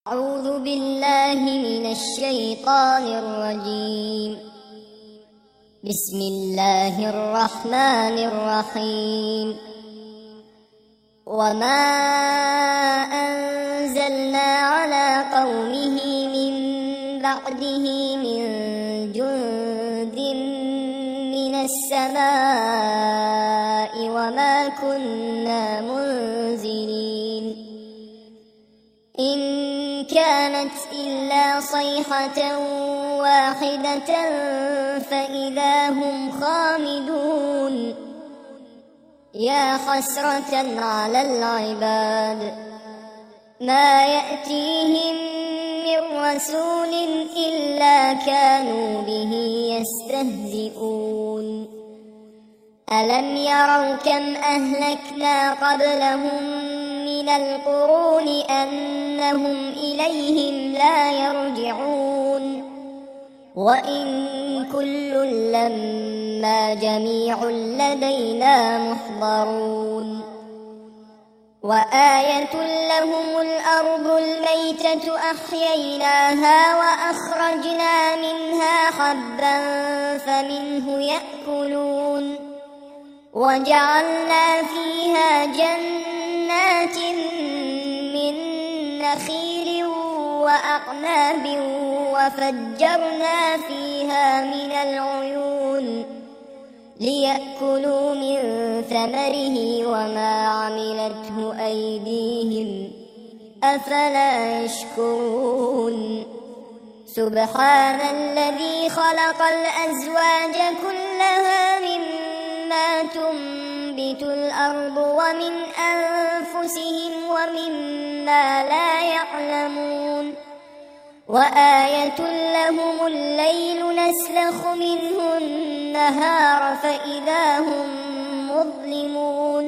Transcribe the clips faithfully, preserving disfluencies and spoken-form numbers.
أعوذ بالله من الشيطان الرجيم. بسم الله الرحمن الرحيم. وما أنزلنا على قومه من بعده من جند من السماء وما كنا منزلين إن كانت إلا صيحة واحدة فإذا هم خامدون. يا حسرة على العباد ما يأتيهم من رسول إلا كانوا به يستهزئون. ألم يروا كم أهلكنا قبلهم من القرون أنهم إليهم لا يرجعون. وإن كل لما جميع لدينا محضرون. وآية لهم الأرض الميتة أحييناها وأخرجنا منها حبا فمنه يأكلون. وجعلنا فيها جنات من نخيل وأعناب وفجرنا فيها من العيون ليأكلوا من ثمره وما عملته أيديهم أفلا يشكرون. سبحان الذي خلق الأزواج كلها مما تنبت الأرض ومن أنفسهم ومما لا يعلمون. وآية لهم الليل نسلخ منه النهار فإذا هم مظلمون.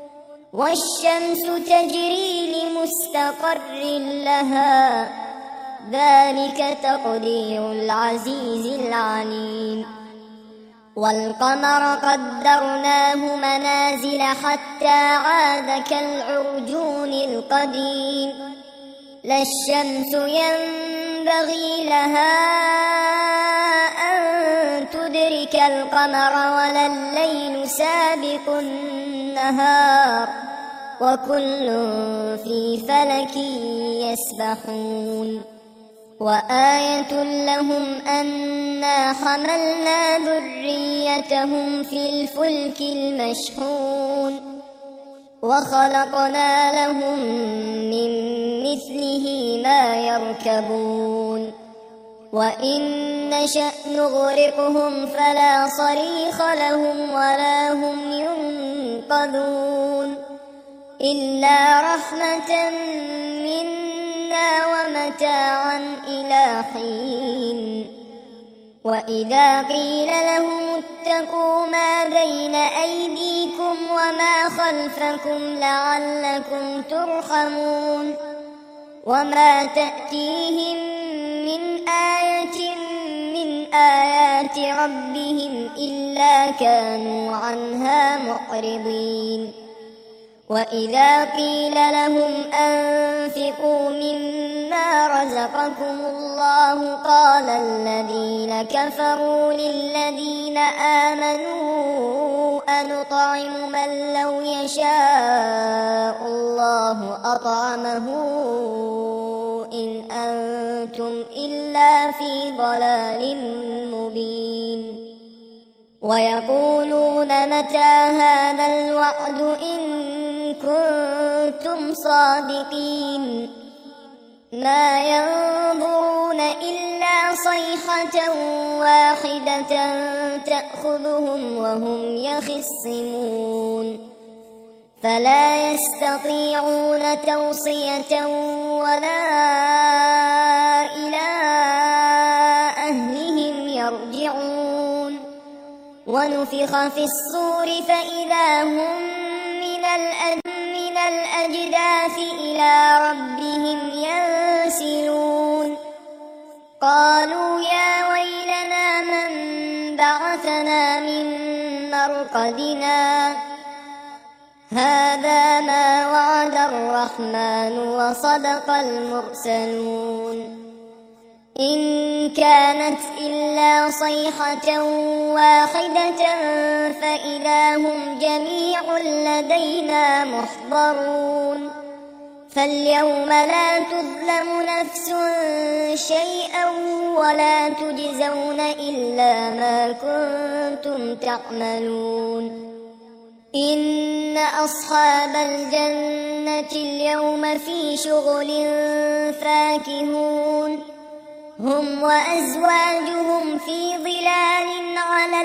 والشمس تجري لمستقر لها ذلك تقدير العزيز العليم. والقمر قدرناه منازل حتى عاد كالعرجون القديم. لا الشمس ينبغي لها أن تدرك القمر ولا الليل سابق النهار وكل في فلك يسبحون. وآية لهم أنا حملنا ذريتهم في الفلك المشحون وخلقنا لهم من مثله ما يركبون. وإن نشأ نغرقهم فلا صريخ لهم ولا هم ينقذون إلا رحمة منا ومتاعا إلى حين. وإذا قيل لهم اتقوا ما بين أيديكم وما خلفكم لعلكم ترحمون. وما تأتيهم من آية من آيات ربهم إلا كانوا عنها معرضين. وإذا قيل لهم أنفقوا مما رزقكم الله قال الذين كفروا للذين آمنوا أنطعم من لو يشاء الله أطعمه إن أنتم إلا في ضلال مبين. ويقولون متى هذا الوعد إن كنتم صادقين. ما ينظرون إلا صيحة واحدة تأخذهم وهم يخصمون فلا يستطيعون توصية ولا إلى أهلهم يرجعون. ونفخ في الصور فإذا هم من من الأجداث إلى ربهم ينسلون. قالوا يا ويلنا من بعثنا من مرقدنا هذا ما وعد الرحمن وصدق المرسلون إن كانت إلا صيحة واحدة فإذا هم جميع لدينا محضرون فاليوم لا تظلم نفس شيئا ولا تجزون إلا ما كنتم تعملون إن أصحاب الجنة اليوم في شغل فاكهون هم وأزواجهم في ظلال على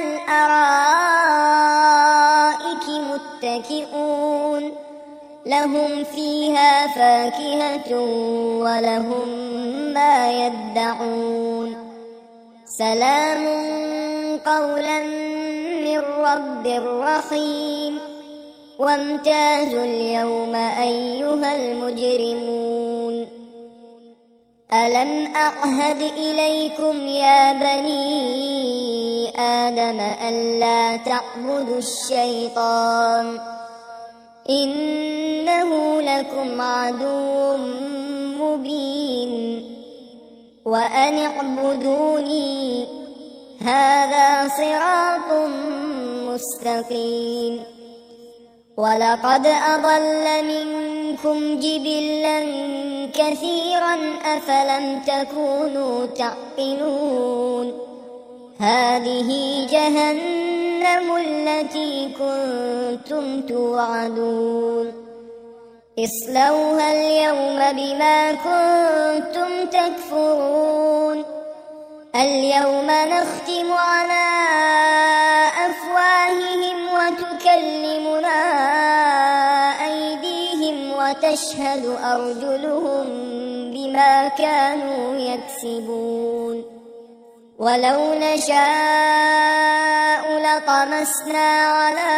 الأرائك متكئون لهم فيها فاكهة ولهم ما يدعون سلام قولا من رب رحيم وامتازوا اليوم أيها المجرمون ألم أعهد إليكم يا بني آدم ألا تعبدوا الشيطان إنه لكم عدو مبين وأن اعبدوني هذا صراط مستقيم ولقد أضل منكم جبلا كثيرا أفلم تكونوا تعقلون هذه جهنم التي كنتم توعدون اصلوها اليوم بما كنتم تكفرون اليوم نختم على أفواههم وتكلمنا أيديهم وتشهد أرجلهم بما كانوا يكسبون ولو نشاء لطمسنا على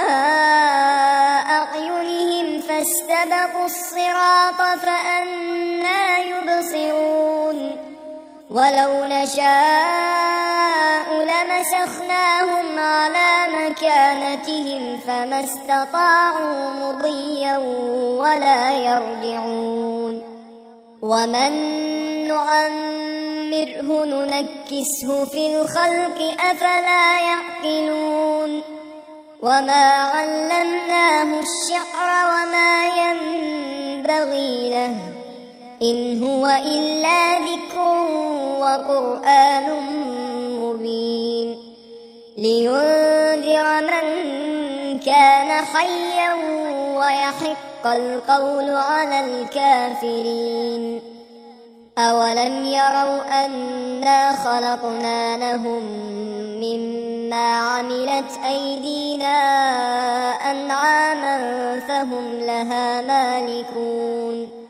أعينهم فاستبقوا الصراط فأنى يبصرون ولو نشاء لمسخناهم على مكانتهم فما استطاعوا مضيا ولا يرجعون ومن نعمره ننكسه في الخلق أفلا يعقلون وما علمناه الشعر وما ينبغي له إن هو إلا ذكر وقرآن مبين لينذر من كان حيا ويحق القول على الكافرين أولم يروا أنا خلقنا لهم مما عملت أيدينا أنعاما فهم لها مالكون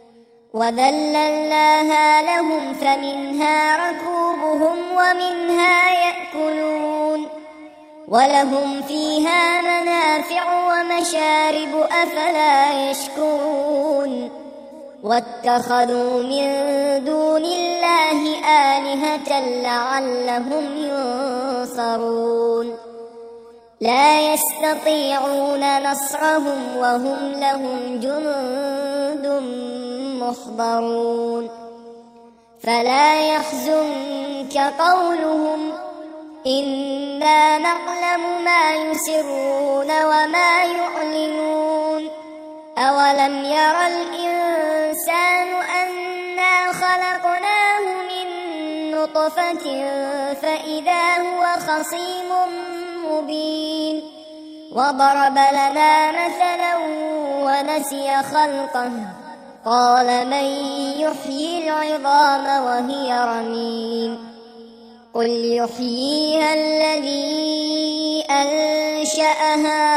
وذللناها لهم فمنها ركوبهم ومنها يأكلون ولهم فيها منافع ومشارب أفلا يشكرون واتخذوا من دون الله آلهة لعلهم ينصرون لا يستطيعون نصرهم وهم لهم جند محضرون فلا يحزنك قولهم إنا نعلم ما يسرون وما يعلنون أولم ير الإنسان أنا خلقناه من نطفة فإذا هو خصيم مبين وضرب لنا مثلا ونسي خلقه قال من يحيي العظام وهي رميم قل يحييها الذي أنشأها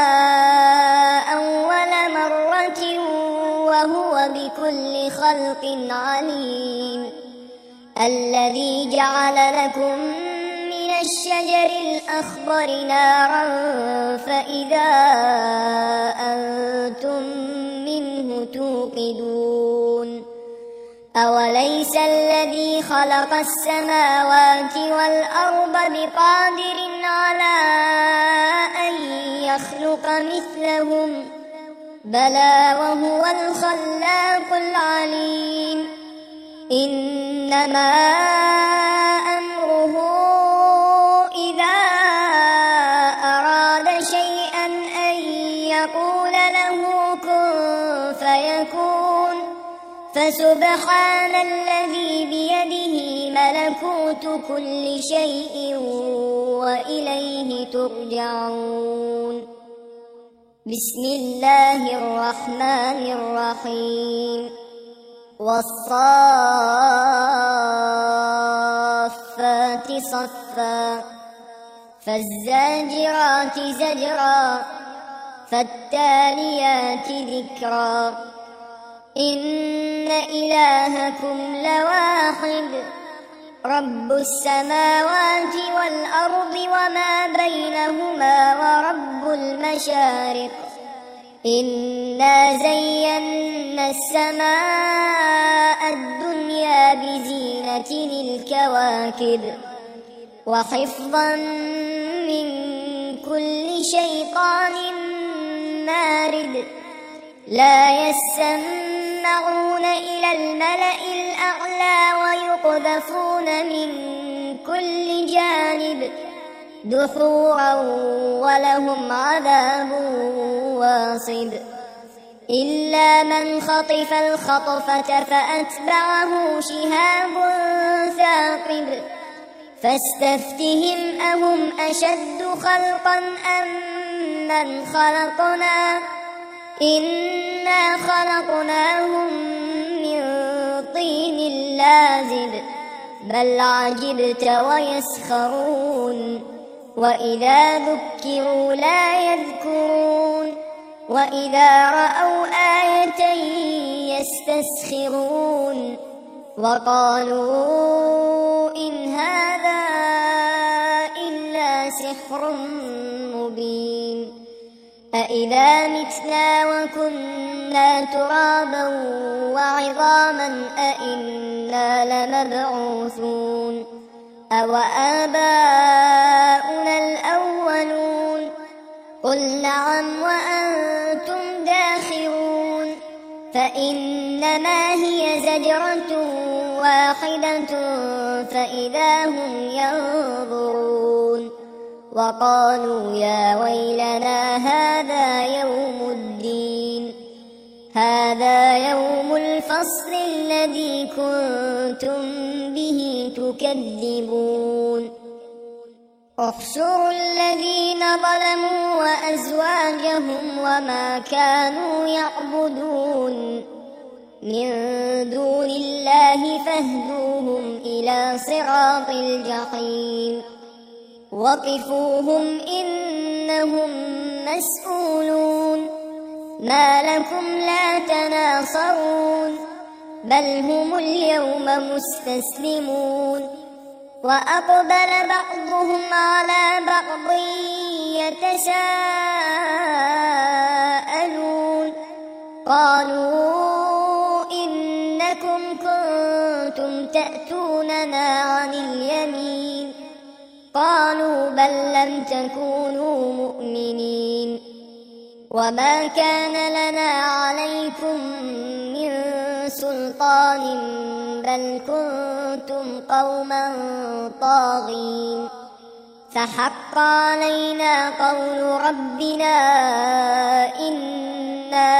أول مرة وهو بكل خلق عليم الذي جعل لكم من الشجر الأخضر نارا فإذا أنتم منه توقدون أوليس الذي خلق السماوات والأرض بقادر على أن يخلق مثلهم بلى وهو الخلاق العليم إنما أمره إذا أراد شيئا أن يقول له كن فيكون فسبحان الذي بيده ملكوت كل شيء وإليه ترجعون بسم الله الرحمن الرحيم والصافات صفا فالزاجرات زجرا فالتاليات ذكرا إن إلهكم لواحد رب السماوات والأرض وما بينهما ورب المشارق إنا زينا السماء الدنيا بزينة الكواكب وحفظا من كل شيطان مارد لا يسمعون إلى الملأ الأعلى ويقذفون من كل جانب دحورا ولهم عذاب واصب إلا من خطف الخطفة فأتبعه شهاب ثاقب فاستفتهم أهم أشد خلقا أم من خلقنا إنا خلقناهم من طين لازب بل عجبت ويسخرون وإذا ذكروا لا يذكرون وإذا رأوا آية يستسخرون وقالوا إن هذا إلا سحر مبين أإذا متنا وكنا ترابا وعظاما أإنا لمبعوثون أو آباؤنا الأولون قل نعم وأنتم داخرون فإنما هي زجرة واحدة فإذا هم ينظرون وقالوا يا ويلنا هذا يوم الدين هذا يوم الفصل الذي كنتم به تكذبون احشروا الذين ظلموا وأزواجهم وما كانوا يعبدون من دون الله فاهدوهم إلى صراط الجحيم وقفوهم إنهم مسؤولون ما لكم لا تناصرون بل هم اليوم مستسلمون وأقبل بعضهم على بعض يتساءلون قالوا إنكم كنتم تأتوننا عن اليمين قالوا بل لم تكونوا مؤمنين وما كان لنا عليكم من سلطان بل كنتم قوما طاغين فحق علينا قول ربنا إنا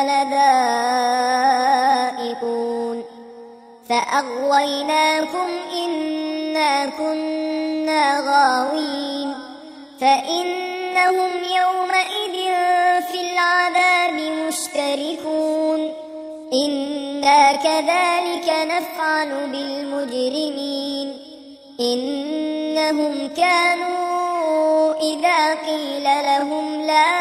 لذائقون فأغويناكم إنا كنا غاوين فإنهم يومئذ في العذاب مشتركون إنا كذلك نفعل بالمجرمين إنهم كانوا إذا قيل لهم لا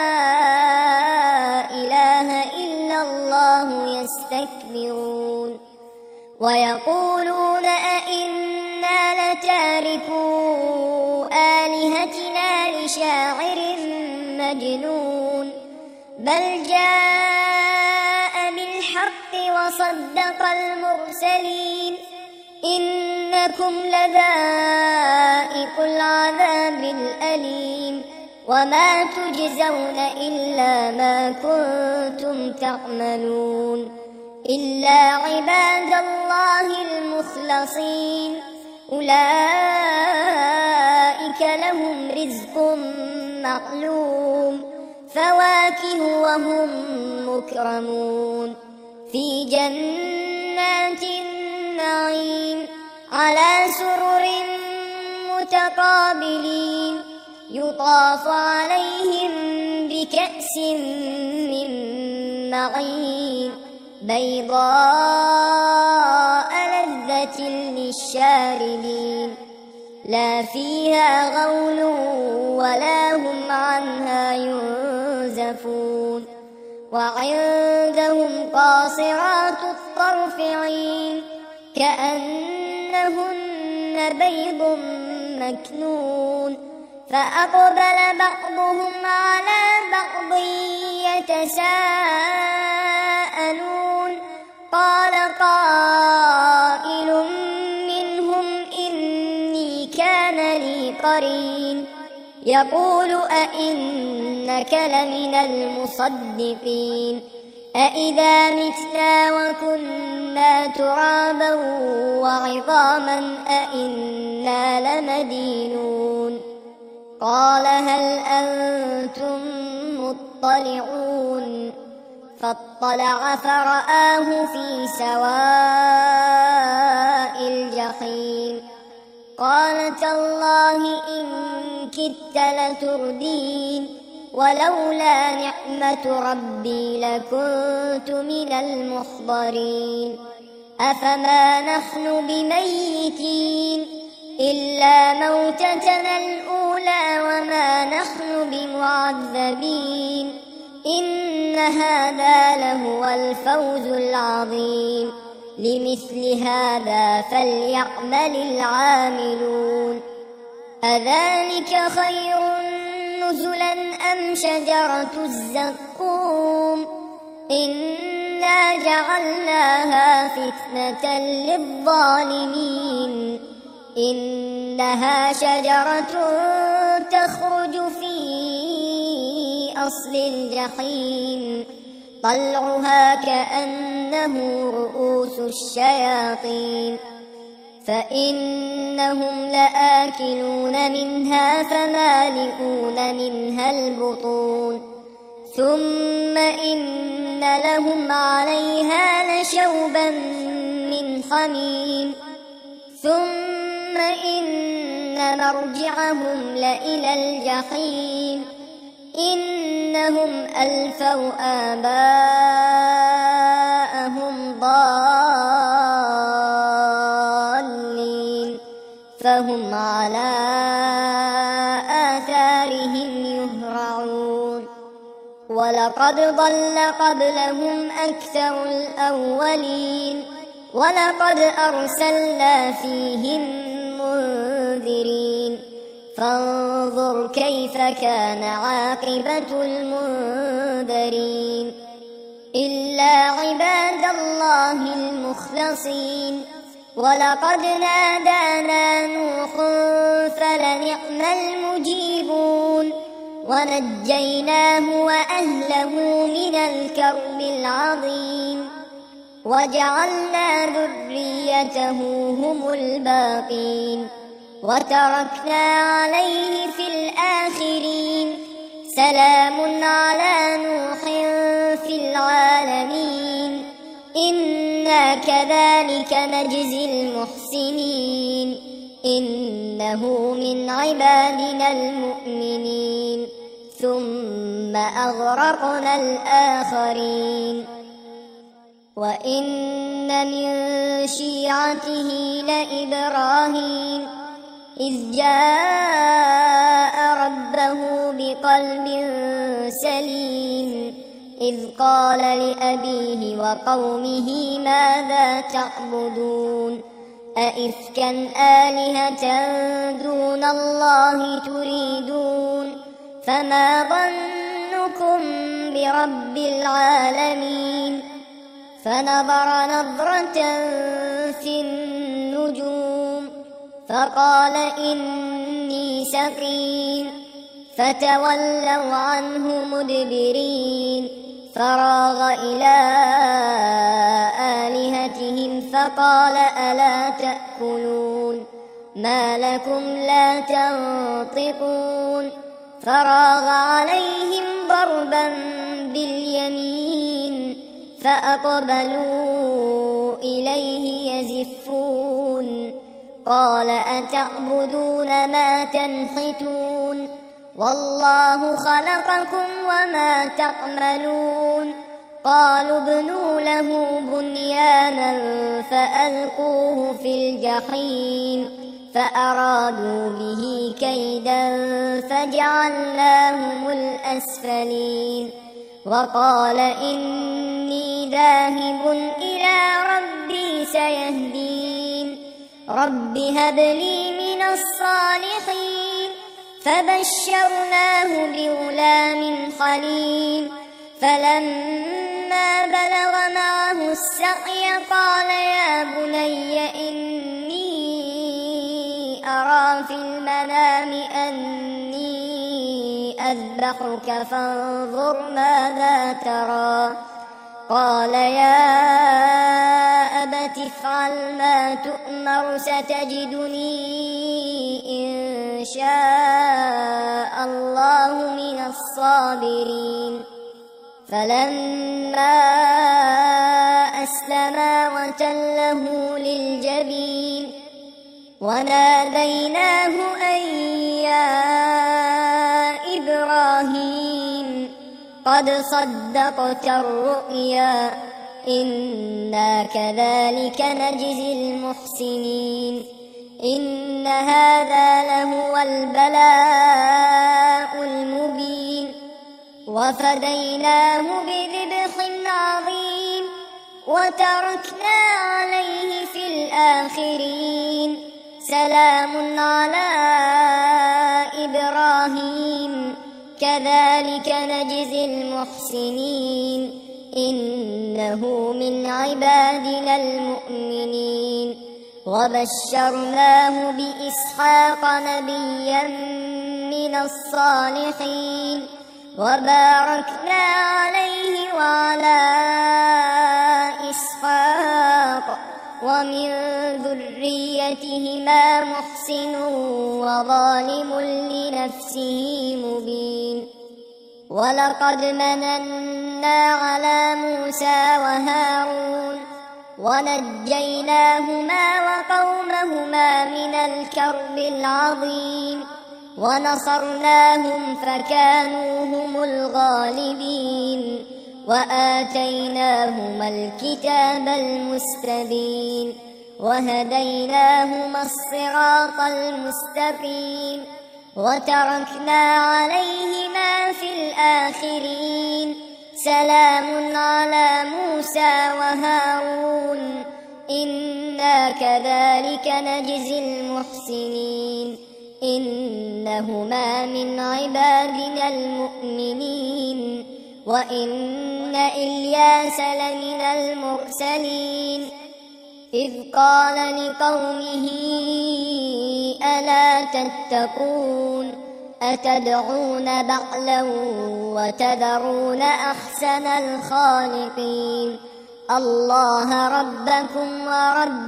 إله إلا الله يستكبرون ويقولون أئنا لتاركو آلهتنا لشاعر مجنون بل جاء بالحق وصدق المرسلين إنكم لذائق العذاب الأليم وما تجزون إلا ما كنتم تعملون إلا عباد الله المخلصين أولئك لهم رزق معلوم فواكه وهم مكرمون في جنات النعيم على سرر متقابلين يطاف عليهم بكأس من معين بيضاء لذة للشاربين لا فيها غول ولا هم عنها ينزفون وعندهم قاصرات الطرف عين كأنهن بيض مكنون فأقبل بعضهم على بعض يتساءلون قال قائل منهم إني كان لي قرين يقول أئنك لمن المصدقين أئذا متنا وكنا ترابا وعظاما أئنا لمدينون قال هل أنتم مطلعون فاطلع فرآه في سواء الجحيم قال تالله إن كدت لتردين ولولا نعمة ربي لكنت من المحضرين أفما نحن بميتين إلا موتتنا الأولى وما نحن بمعذبين إن هذا لهو الفوز العظيم لمثل هذا فليعمل العاملون أذلك خير نزلا أم شجرة الزقوم إنا جعلناها فتنة للظالمين إنها شجرة تخرج في أصل الجحيم طلعها كأنه رؤوس الشياطين فإنهم لآكلون منها فمالئون منها البطون ثم إن لهم عليها لشوبا من حميم ثم إن مرجعهم لإلى الجحيم إنهم ألفوا آباءهم ضالين فهم على آثارهم يهرعون ولقد ضل قبلهم أكثر الأولين ولقد أرسلنا فيهم منذرين فانظر كيف كان عاقبة المنذرين إلا عباد الله المخلصين ولقد نادانا نوح فلنعم المجيبون ونجيناه وأهله من الكرب العظيم وجعلنا ذريته هم الباقين وتركنا عليه في الآخرين سلام على نوح في العالمين إنا كذلك نجزي المحسنين إنه من عبادنا المؤمنين ثم أغرقنا الآخرين وإن من شيعته لإبراهيم إذ جاء ربه بقلب سليم إذ قال لأبيه وقومه ماذا تعبدون أئفكا آلهة دون الله تريدون فما ظنكم برب العالمين فنظر نظرة في النجوم فقال إني سقيم فتولوا عنه مدبرين فراغ إلى آلهتهم فقال ألا تأكلون ما لكم لا تنطقون فراغ عليهم ضربا باليمين فأقبلوا إليه يزفون قال أتعبدون ما تنحتون والله خلقكم وما تعملون قالوا ابنوا له بنيانا فألقوه في الجحيم فأرادوا به كيدا فجعلناهم الأسفلين وقال إني ذاهب إلى ربي سيهدين رب هب لي من الصالحين فبشرناه بغلام حليم فلما بلغ معه السعي قال يا بني إني أرى في المنام أني أذبحك فانظر ماذا ترى قال يا أبت افعل ما تؤمر ستجدني إن شاء الله من الصابرين فلما أسلما وتله للجبين وناديناه أن يا إبراهيم قد صدقت الرؤيا إنا كذلك نجزي المحسنين إن هذا لهو البلاء المبين وفديناه بذبح عظيم وتركنا عليه في الآخرين سلام على إبراهيم كذلك نجزي المحسنين إنه من عبادنا المؤمنين وبشرناه بإسحاق نبيا من الصالحين وباركنا عليه وعلى إسحاق ومن ذريتهما محسن وظالم لنفسه مبين ولقد مننا على موسى وهارون ونجيناهما وقومهما من الكرب العظيم ونصرناهم فكانوا هم الغالبين وآتيناهما الكتاب المستبين وهديناهما الصراط المستقيم وتركنا عليهما في الآخرين سلام على موسى وهارون إنا كذلك نجزي المحسنين إنهما من عبادنا المؤمنين وإن إلياس لمن المرسلين إذ قال لقومه ألا تتقون أتدعون بعلا وتذرون أحسن الخالقين الله ربكم ورب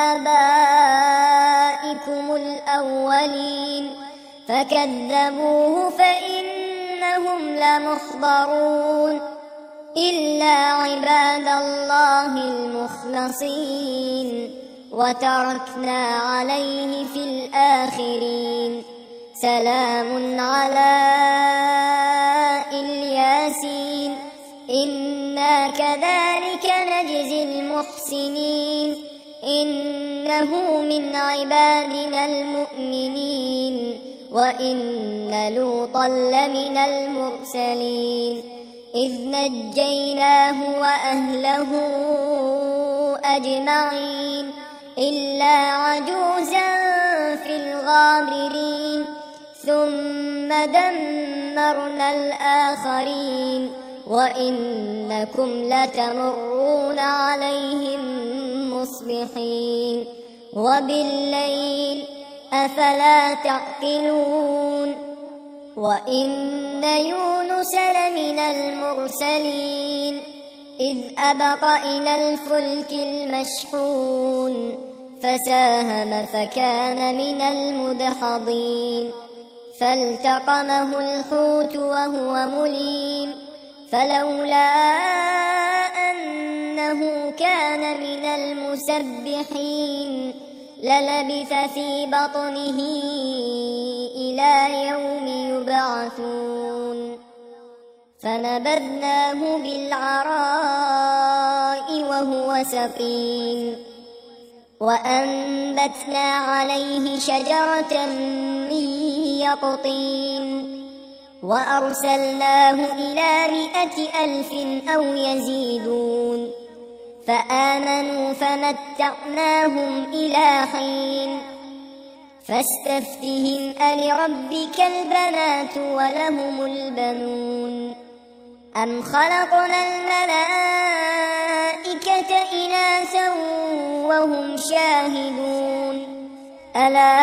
آبائكم الأولين فكذبوه فإنهم لمحضرون إلا عباد الله المخلصين وتركنا عليه في الآخرين سلام على الياسين إنا كذلك نجزي المحسنين إنه من عبادنا المؤمنين وإن لوطا لمن المرسلين إذ نجيناه وأهله أجمعين إلا عجوزا في الغابرين ثم دمرنا الآخرين وإنكم لتمرون عليهم مصبحين وبالليل أفلا تعقلون وإن يونس لمن المرسلين إذ أبق إلى الفلك المشحون فساهم فكان من المدحضين فالتقمه الحوت وهو مليم فلولا أنه كان من المسبحين للبث في بطنه إلى يوم يبعثون فنبذناه بالعراء وهو سقيم وأنبتنا عليه شجرة من يقطين وأرسلناه إلى مائة ألف أو يزيدون فآمنوا فمتعناهم إلى حين فاستفتهم ألربك البنات ولهم البنون أم خلقنا الملائكة إناثا وهم شاهدون ألا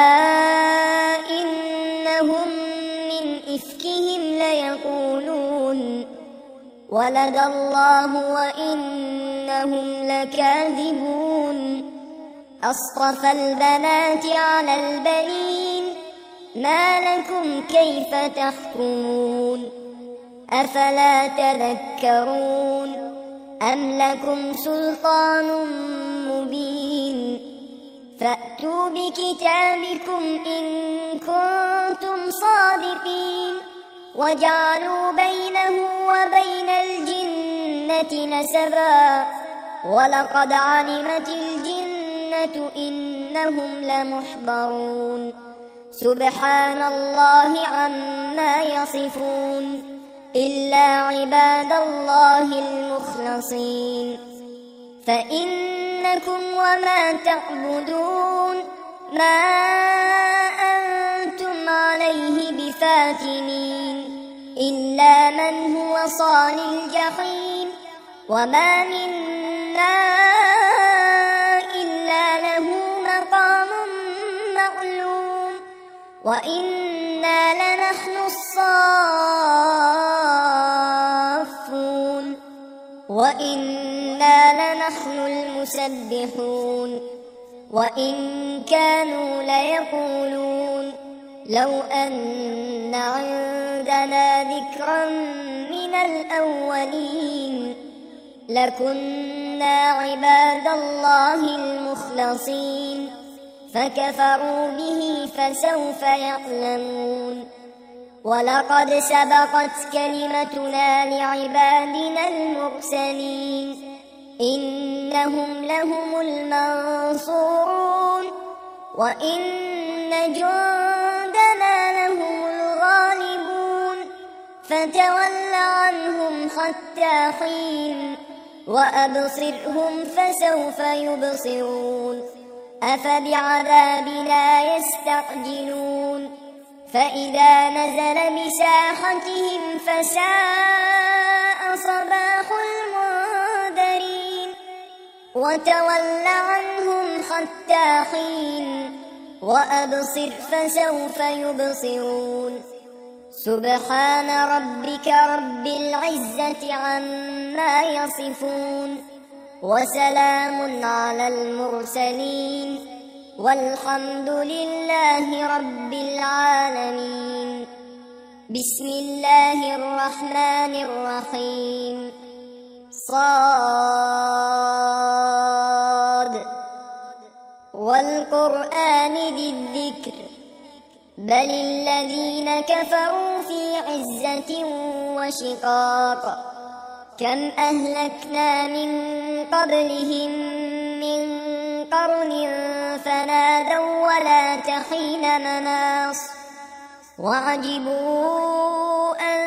إنهم من إفكهم ليقولون ولد الله وإنهم لكاذبون أصطفى البنات على البنين ما لكم كيف تحكمون أفلا تذكرون أم لكم سلطان مبين فأتوا بكتابكم إن كنتم صادقين وجعلوا بينه وبين الجنة نسبا ولقد علمت الجنة إنهم لمحضرون سبحان الله عما يصفون إلا عباد الله المخلصين فإنكم وما تعبدون ما أنتم عليه بفاتنين إلا من هو صال الجحيم وما منا إلا له مقام معلوم وإنا لنحن الصافون وإنا لنحن المسبحون وإن كانوا ليقولون لو أن عندنا ذكرا من الأولين لكنا عباد الله المخلصين فكفروا به فسوف يعلمون ولقد سبقت كلمتنا لعبادنا المرسلين إنهم لهم المنصورون وإن جندنا لهم الغالبون فتول عنهم حتى حين وأبصرهم فسوف يبصرون أفبعذابنا يستعجلون فإذا نزل بساحتهم فساء صباح المنذرين وتول عنهم حتى حين وأبصر فسوف يبصرون سبحان ربك رب العزة عما يصفون وسلام على المرسلين والحمد لله رب العالمين بسم الله الرحمن الرحيم صاد والقرآن ذي الذكر بل الذين كفروا في عزة وشقاق كم أهلكنا من قبلهم من قرن فنادوا ولا تحين مناص وعجبوا أن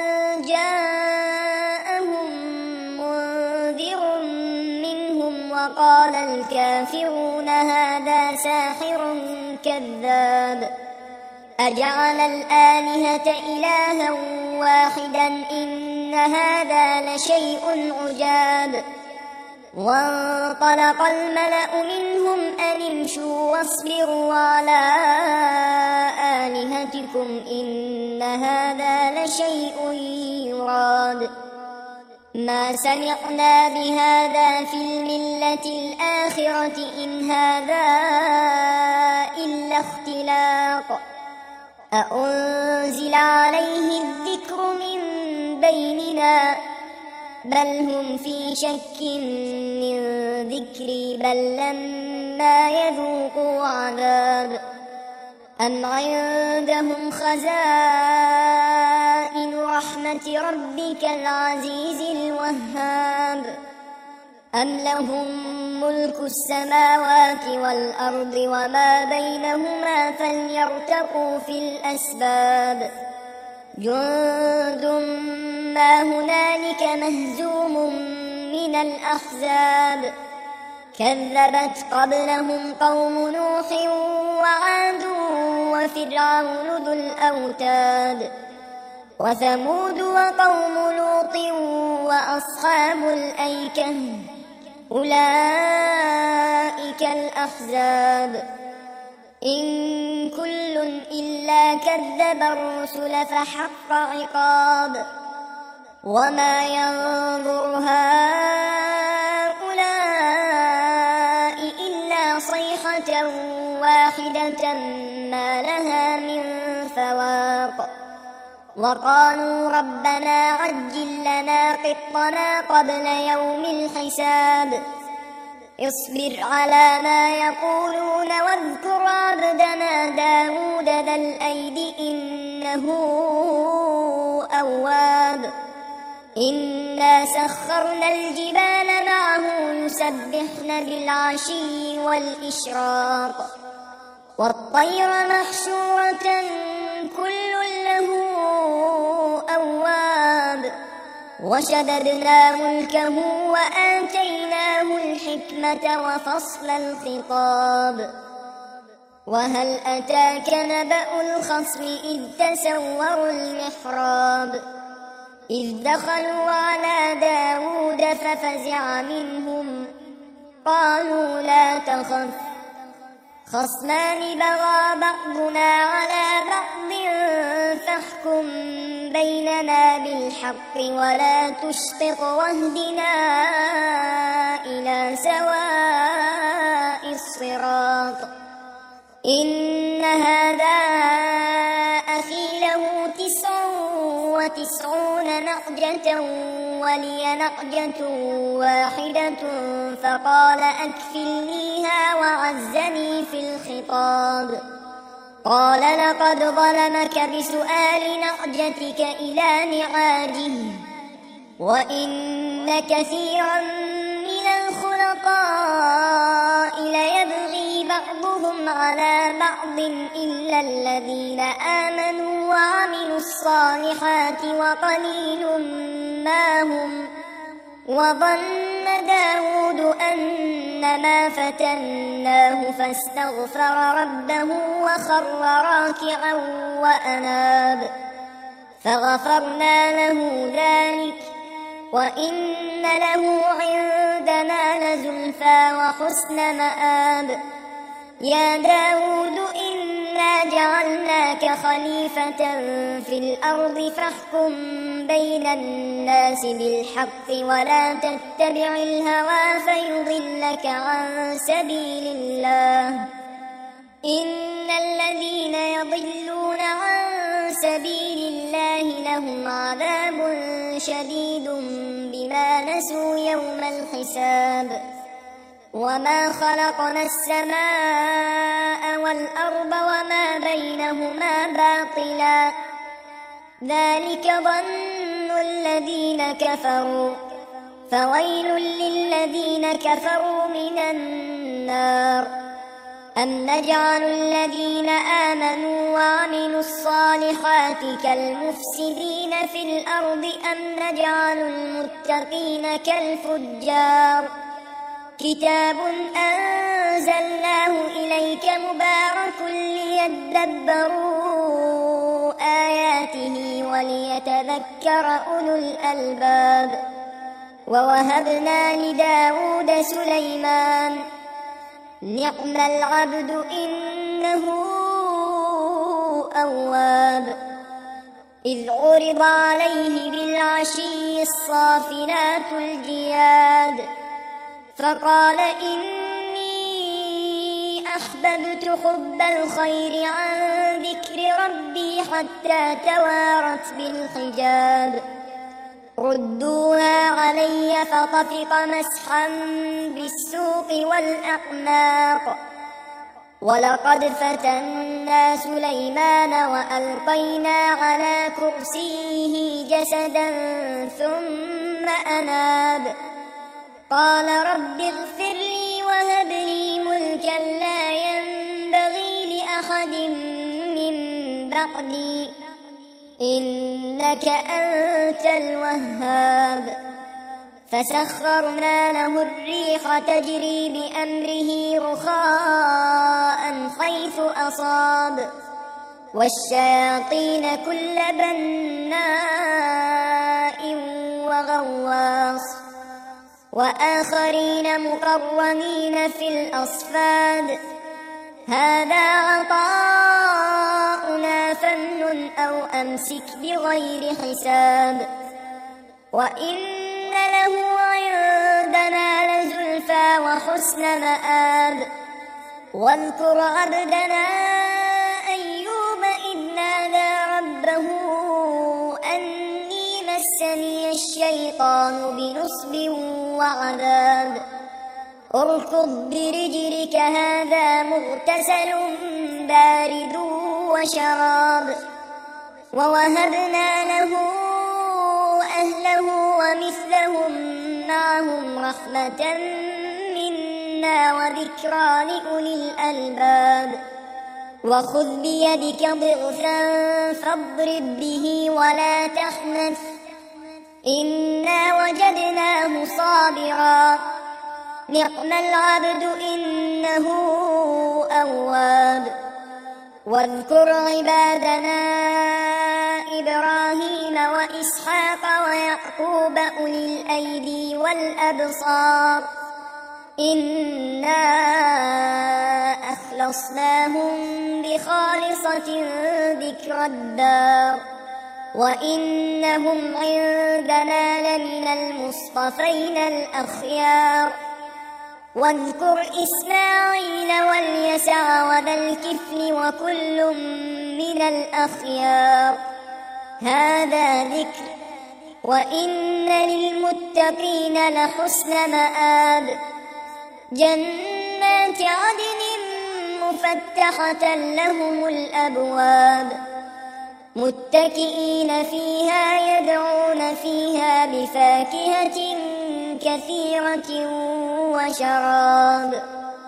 جاءهم منذر منهم وقال الكافرون هذا ساحر كذاب أجعل الآلهة إلها واحدا إن هذا لشيء عجاب وانطلق الملأ منهم أن امشوا واصبروا على آلهتكم آلهتكم إن هذا لشيء يراد ما سمعنا بهذا في الملة الآخرة إن هذا إلا اختلاق أأنزل عليه الذكر من بيننا بل هم في شك من ذكري بل لما يذوقوا عذاب أم عندهم خزائن رحمة ربك العزيز الوهاب أم لهم ملك السماوات والأرض وما بينهما فليرتقوا في الأسباب جند ما هنالك مهزوم من الأحزاب كذبت قبلهم قوم نوح وعاد وفرعون ذو الأوتاد وثمود وقوم لوط وأصحاب الأيكة أولئك الأحزاب إن كل إلا كذب الرسل فحق عقاب وما ينظر هؤلاء إلا صيحة واحدة ما لها من فواق وقالوا ربنا عجل لنا قطنا قبل يوم الحساب اصبر على ما يقولون واذكر عبدنا داود ذا الأيد إنه أواب إنا سخرنا الجبال معه يسبحن بالعشي والإشراق والطير محشورة كل له أواب وشددنا ملكه وآتيناه الحكمة وفصل الخطاب وهل أتاك نبأ الخصم إذ تسوروا المحراب إذ دخلوا على داود ففزع منهم قالوا لا تخف خصمان بغى بعضنا على بعض فاحكم بيننا بالحق ولا تشطط واهدنا إلى سواء الصراط إن هذا أخي له تسع وتسعون نعجة ولي نعجة واحدة فقال أكفلنيها وعزني في الخطاب قال لقد ظلمك بسؤال نعجتك إلى نعاجه وإن كثيرا من الخلطاء ليبغي بعضهم على بعض إلا الذين آمنوا وعملوا الصالحات وقليل ما هم وظن داود أنما فتناه فاستغفر ربه وخر راكعا وأناب فغفرنا له ذلك وإن له عندنا لزلفى وحسن مآب يا داود إنا جعلناك خليفة في الأرض فاحكم بين الناس بالحق ولا تتبع الهوى فيضلك عن سبيل الله إن الذين يضلون عن سبيل الله لهم عذاب شديد بما نسوا يوم الحساب وما خلقنا السماء والأرض وما بينهما باطلا ذلك ظن الذين كفروا فويل للذين كفروا من النار أم نجعل الذين آمنوا وعملوا الصالحات كالمفسدين في الأرض أم نجعل المتقين كالفجار كتاب أنزلناه إليك مبارك ليدبروا آياته وليتذكر أولو الألباب ووهبنا لداود سليمان نعم العبد إنه أواب إذ عرض عليه بالعشي الصافنات الجياد فقال إني أحببت حب الخير عن ذكر ربي حتى توارت بالحجاب ردوها علي فطفق مسحا بالسوق والأعناق ولقد فتنا سليمان وألقينا على كرسيه جسدا ثم أناب قال رب اغفر لي وهب لي ملكا لا ينبغي لأحد من بعدي إنك أنت الوهاب فسخرنا له الريح تجري بأمره رخاء حيث أصاب والشياطين كل بناء وغواص وآخرين مقرنين في الأصفاد هذا عطاؤنا فامنن أو أمسك بغير حساب وإن له عندنا لزلفى وحسن مآب واذكر عبدنا أيوب إذ نادى ربه أني مسني الشيطان بنصب وعذاب اركض برجلك هذا مغتسل بارد وشراب ووهبنا له أهله ومثلهم معهم رحمة منا وذكرى لأولي الألباب وخذ بيدك ضغثا فاضرب به ولا تحنث إنا وجدناه صابرا نعم العبد إنه أواب واذكر عبادنا إبراهيم وإسحاق ويعقوب أولي الأيدي والأبصار إنا أخلصناهم بخالصة ذكر الدار وإنهم عندنا لمن المصطفين الأخيار واذكر إسماعيل واليسع وذا الكفل وكل من الأخيار هذا ذكر وإن للمتقين لحسن مآب جنات عدن مفتحة لهم الأبواب متكئين فيها يدعون فيها بفاكهة كثيرة وشراب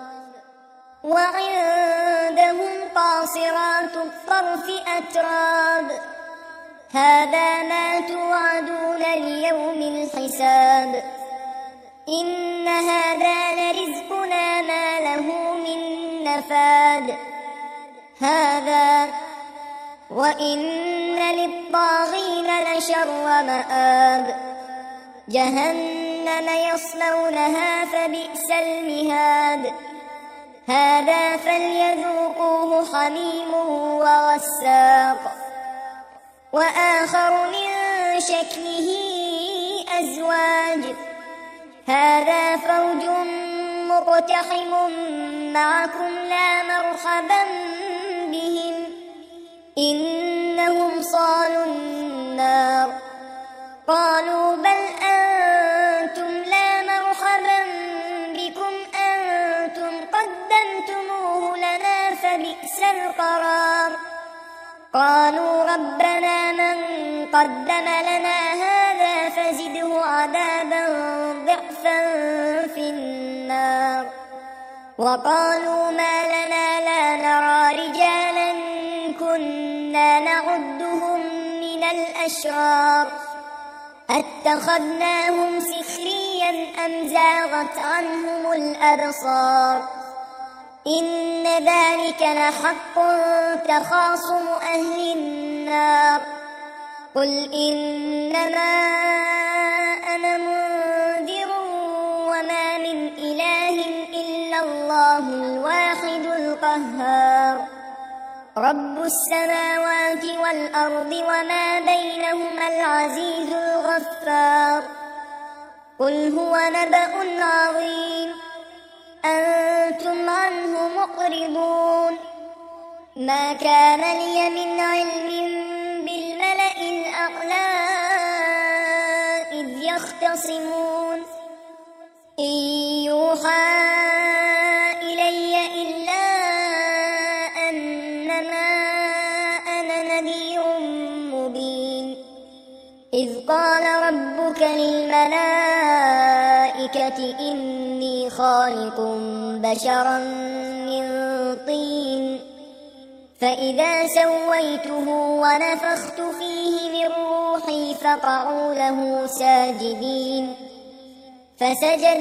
وعندهم قاصرات الطرف أتراب هذا ما توعدون ليوم الحساب إن هذا لرزقنا ما له من نفاد هذا وإن للطاغين لشر مآب جهنم يصلونها فبئس المهاد هذا فليذوقوه حميم وغساق وآخر من شكله أزواج هذا فوج مقتحم معكم لا مرحبا بهم إنهم صالوا النار قالوا بل أنتم لا مرحبا بكم أنتم قدمتموه لنا فبئس القرار قالوا ربنا من قدم لنا هذا فزده عذابا ضعفا في النار وقالوا ما لنا لا نرى رجالا كنا نعدهم من الأشرار أتخذناهم سخريا أم زاغت عنهم الأبصار إن ذلك لحق تخاصم أهل النار قل إنما أنا منذر وما من إله إلا الله الواحد القهار رب السماوات والأرض وما بينهما العزيز الغفار قل هو نبأ عظيم أنتم عنه معرضون ما كان لي من علم بالملأ الأعلى إذ يختصمون إن يوحى إلي إلا أنما أنا نذير مبين إذ قال ربك للملائكة إني خالق بشرا من طين فإذا سويته ونفخت فيه من روحي فقعوا له ساجدين فسجد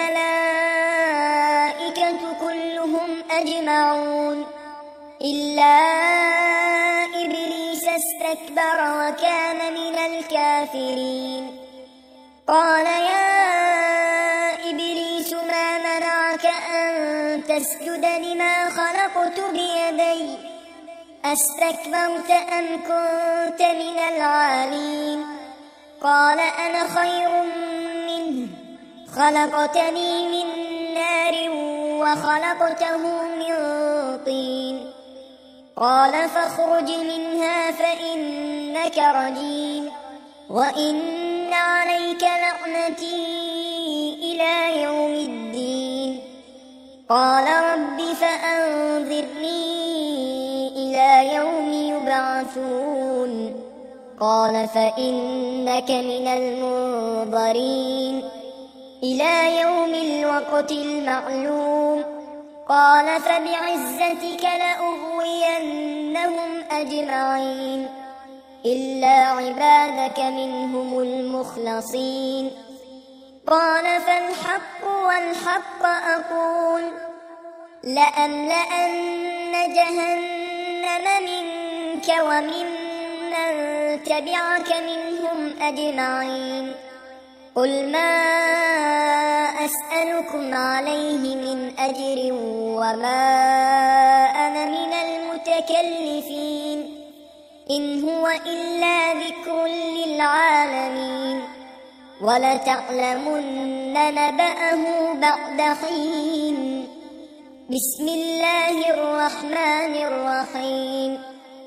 الملائكة كلهم أجمعون إلا إبليس استكبر وكان من الكافرين قال يا إبليس ما منعك أن تسجد لما خلقت بيدي أستكبرت أم كنت من العالين قال أنا خير منه خلقتني من نار وخلقته من طين قال فاخرج منها فإنك رجيم وإن عليك لعنتي إلى يوم الدين قال رب فأنظرني إلى يوم يبعثون قال فإنك من المنظرين إلى يوم الوقت المعلوم قال فبعزتك لأغوينهم أجمعين إلا عبادك منهم المخلصين قال فالحق والحق أقول لأملأن جهنم منك وممن تبعك منهم أجمعين قل ما أسألكم عليه من أجر وما أنا من المتكلفين إن هو إلا ذكر للعالمين ولتعلمن نبأه بعد حين بسم الله الرحمن الرحيم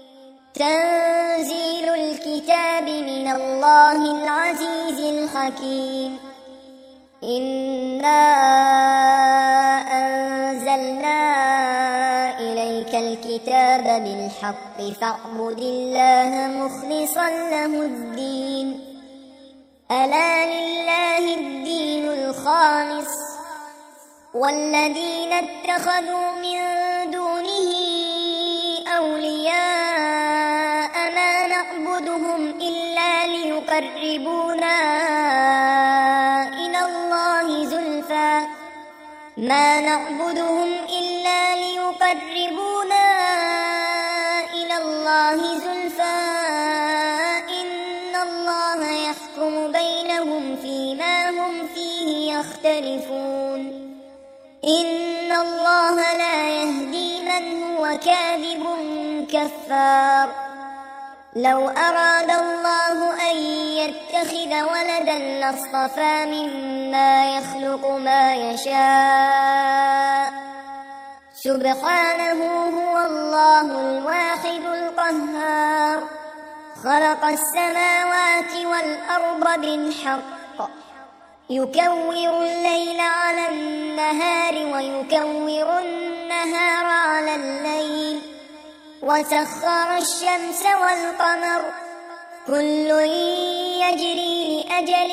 تنزيل الكتاب من الله العزيز الحكيم إنا أنزلنا إليك الكتاب بالحق فاعبد الله مخلصا له الدين ألا لله الدين الخالص والذين اتخذوا من دونه أولياء ما نعبدهم إلا ليقربونا إلى الله زلفى ما نعبدهم إلا ليقربونا إلى الله زلفى إن الله يحكم بينهم فيما هم فيه يختلفون إن الله لا يهدي من هو كاذب كفار لو أراد الله أن يتخذ ولدا لاصطفى مما يخلق ما يشاء سبحانه هو الله الواحد القهار خلق السماوات والأرض بالحق يكور الليل على النهار ويكور النهار على الليل وسخر الشمس والقمر كل يجري لأجل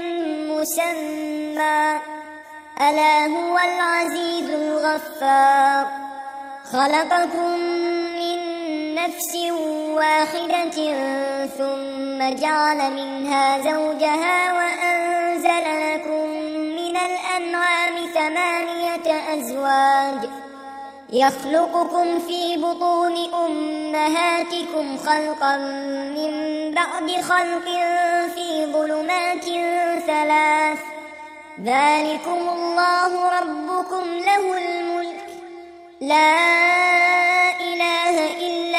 مسمى ألا هو العزيز الغفار خلقكم من نفس واحدة ثم جعل منها زوجها وأنزل لكم من الأنعام ثمانية أزواج يخلقكم في بطون أمهاتكم خلقا من بعد خلق في ظلمات ثلاث ذلكم الله ربكم له الملك لا إله إلا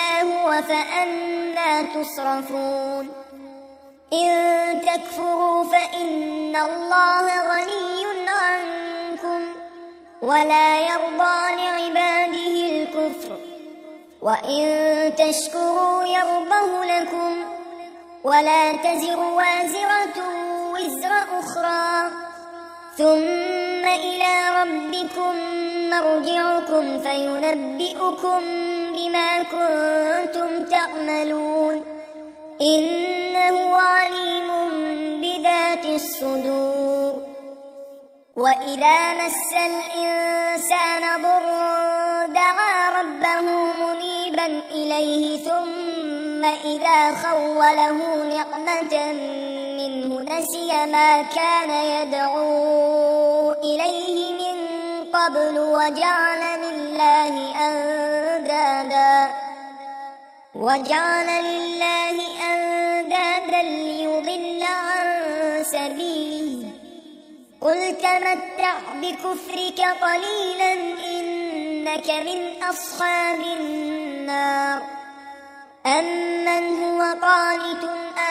وأنى تصرفون إن تكفروا فإن الله غني عنكم ولا يرضى لعباده الكفر وإن تشكروا يرضه لكم ولا تزر وازرة وزر أخرى ثم إلى ربكم مرجعكم فينبئكم بما كنتم تعملون إنه عليم بذات الصدور وإذا مس الإنسان ضر دعا ربه منيبا إليه ثم إذا خوله نعمة منه نسي ما كان يدعو إليه من قبل وجعل لله أندادا وجعل لله أندادا ليضل عن سبيله قل تمتع بكفرك قليلا إنك من أصحاب النار أمن هو قانت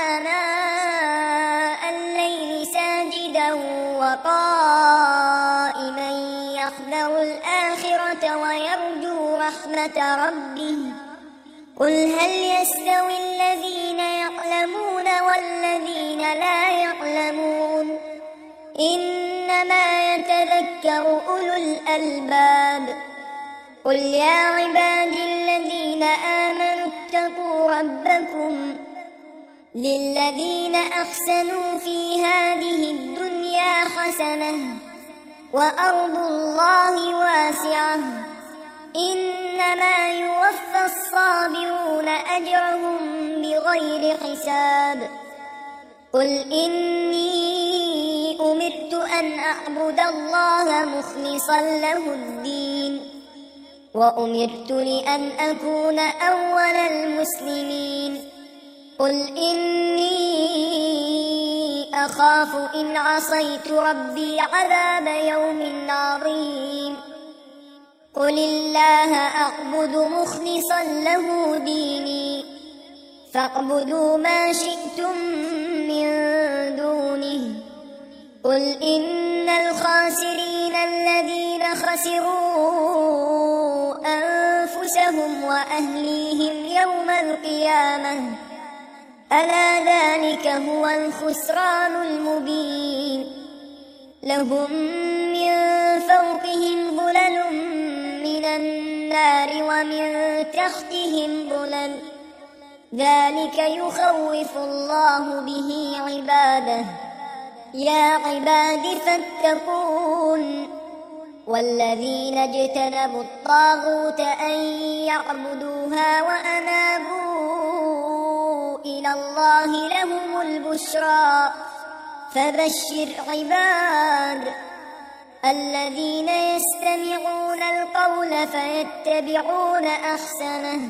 آناء الليل ساجدا وقائما يحذر الآخرة ويرجو رحمة ربه قل هل يستوي الذين يعلمون والذين لا يعلمون إنما يتذكر أولو الألباب قل يا عبادي الذين آمنوا اتقوا ربكم للذين أحسنوا في هذه الدنيا حسنة وأرض الله واسعة إنما يوفى الصابرون أجرهم بغير حساب قل إني أمرت أن أعبد الله مخلصا له الدين وأمرت لأن أكون أول المسلمين قل إني أخاف إن عصيت ربي عذاب يوم عظيم قل الله أعبد مخلصا له ديني فاعبدوا ما شئتم من دونه قل إن الخاسرين الذين خسروا أنفسهم وأهليهم يوم القيامة ألا ذلك هو الخسران المبين لهم من فوقهم ظلل من النار ومن تحتهم ظلل ذلك يخوف الله به عباده يا عباد فاتقون والذين اجتنبوا الطاغوت أن يعبدوها وأنابوا إلى الله لهم البشرى فبشر عباد الذين يستمعون القول فيتبعون أحسنه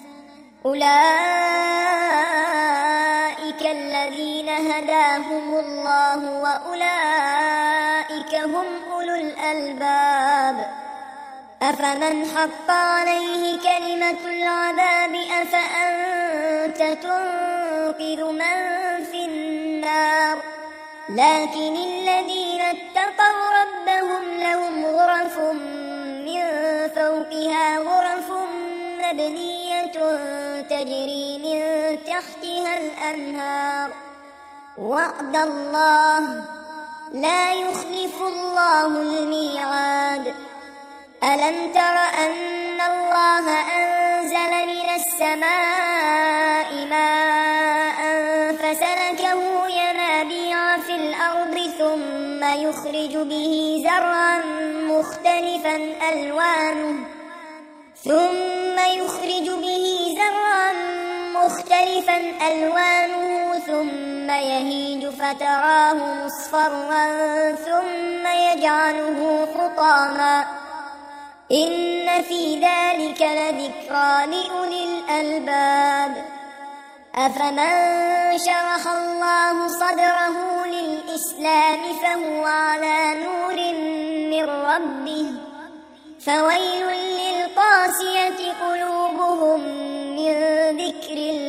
أولئك الذين هداهم الله وأولئك هم أولو الألباب أفمن حق عليه كلمة العذاب أفأنت تنقذ من في النار لكن الذين اتقوا ربهم لهم غرف من فوقها غرف مبنية تجري من تحتها الأنهار وعد الله لا يخلف الله الميعاد ألم تر أن الله أنزل من السماء ماء فسلكه ينابيع في الأرض ثم يخرج به زرعا مختلفا ألوانه ثم يخرج به زرعا مختلفا ألوانه ثم يهيج فتراه مصفرا ثم يجعله حطاما إن في ذلك لذكرى لأولي الألباب أفمن شرح الله صدره للإسلام فهو على نور من ربه فويل للقاسية قلوبهم من ذكر الله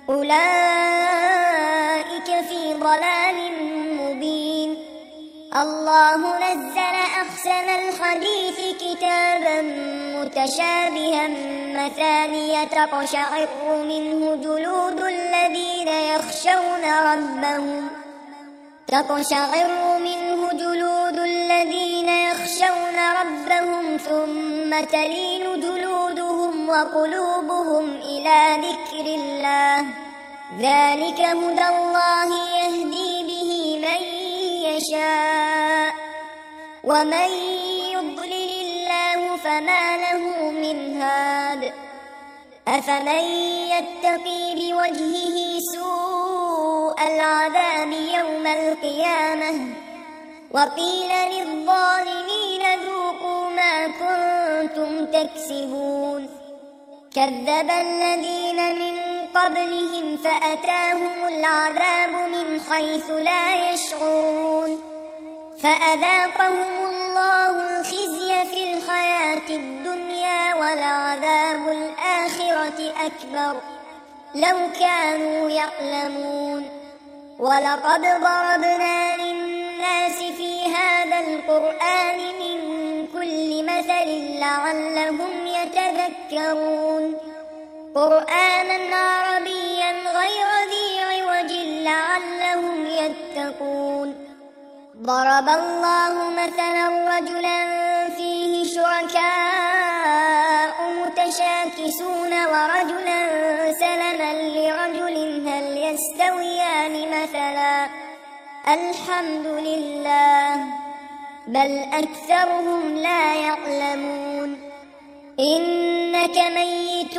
أولئك في ضلال مبين. الله نزل أحسن الحديث كتابا متشابها مثانية تقشعر منه جلود الذين يخشون ربهم تقشعر منه جلود الذين يخشون ربهم ثم تلين جلودهم وقلوبهم إلى ذكر الله ذلك هدى الله يهدي به من يشاء ومن يضلل الله فما له من هاد. أفمن يتقي بوجهه سوء العذاب يوم القيامة وقيل للظالمين ذوقوا ما كنتم تكسبون. كذب الذين من قبلهم فأتاهم العذاب من حيث لا يشعرون فأذاقهم الله الخزي في الحياة الدنيا ولعذاب الآخرة أكبر لو كانوا يعلمون. ولقد ضربنا للناس في هذا القرآن من كل مثل لعلهم يتذكرون قرآنا عربيا غير ذي عوج لعلهم يتقون. ضرب الله مثلا رجلا فيه شركاء متشاكسون ورجلا سلما لرجل هل يستويان مثلا الحمد لله بل أكثرهم لا يعلمون. إنك ميت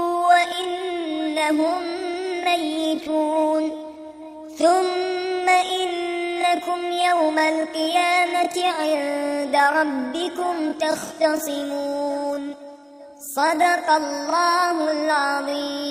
وإنهم ميتون ثم إنكم يوم القيامة عند ربكم تختصمون. صدق الله العظيم.